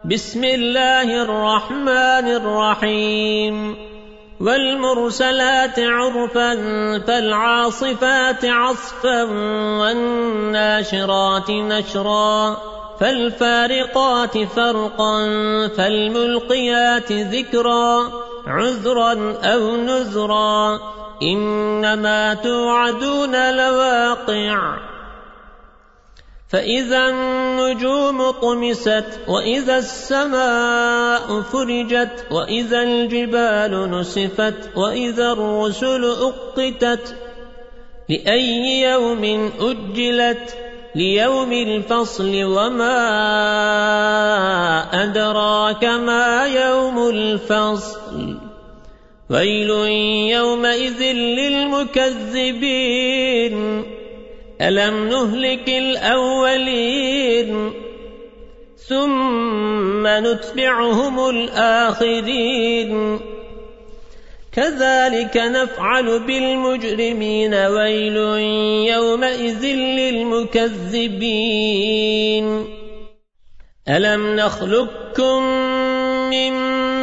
بسم الله الرحمن الرحيم والمرسلات عرفا فالعاصفات عصفا والناشرات نشرا فالفارقات فرقا فالملقيات ذكرا عذرا أو نذرا إنما توعدون لواقع فإذا النجوم طمست وإذا السماء فرجت وإذا الجبال نسفت وإذا الرسل أقتت لأي يوم أجلت ليوم الفصل وما أدراك ما يوم الفصل ويل يومئذ للمكذبين ألم نهلك الأولين ثم نتبعهم الآخرين كذلك نفعل بالمجرمين ويل يومئذ للمكذبين ألم نخلقكم من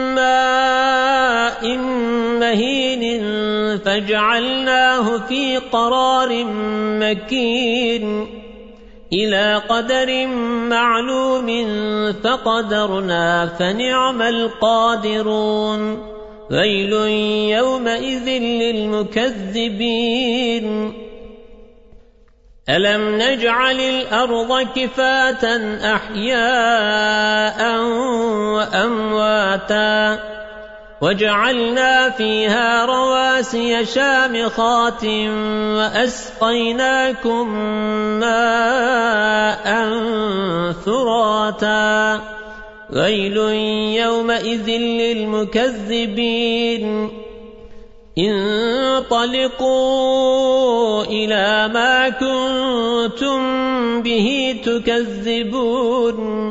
ماء مهين فجعلناه في قرار مكين إلى قدر معلوم فقدرنا فنعم القادرون ويل يومئذ للمكذبين ألم نجعل الأرض كفاة أحياء وأمواتا وجعلنا فيها رواسي شامخات وأسقيناكم ماء ثراتا ويل يومئذ للمكذبين انطلقوا إلى ما كنتم به تكذبون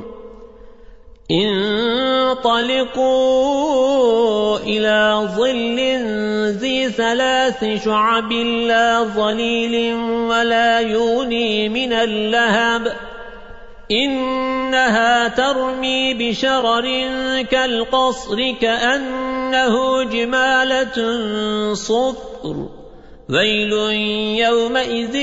انطلقوا إلى ظل ذي 3 شعب لا ظليل ولا يغني من اللهب إنها ترمي بشرر كالقصر كأنه جمالة صفر ويل يومئذ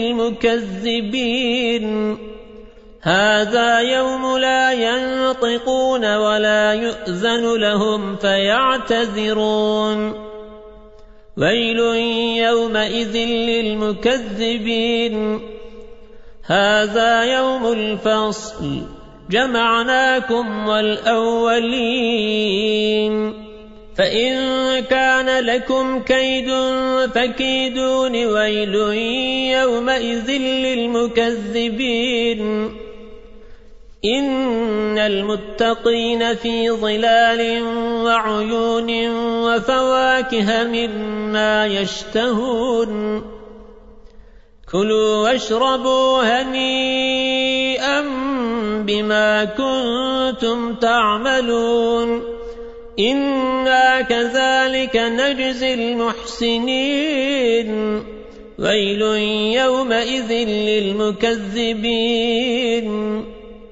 للمكذبين هذا يوم لا ينطقون ولا يؤذن لهم فيعتذرون ويل يومئذ للمكذبين هذا يوم الفصل جمعناكم والأولين فإن كان لكم كيد فكيدون ويل يومئذ للمكذبين إن المتقين في ظلال وعيون وفواكه مما يشتهون كلوا واشربوا هنيئا بما كنتم تعملون إنا كذلك نجزي المحسنين ويل يومئذ للمكذبين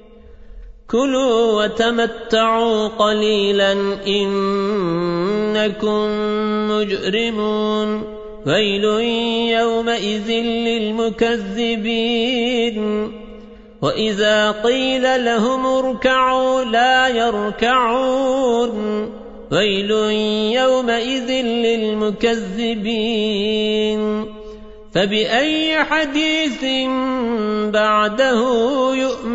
كلوا وتمتعوا قليلا إنكم مجرمون ويل يومئذ للمكذبين وإذا قيل لهم اركعوا لا يركعون ويل يومئذ للمكذبين فبأي حديث بعده يؤمنون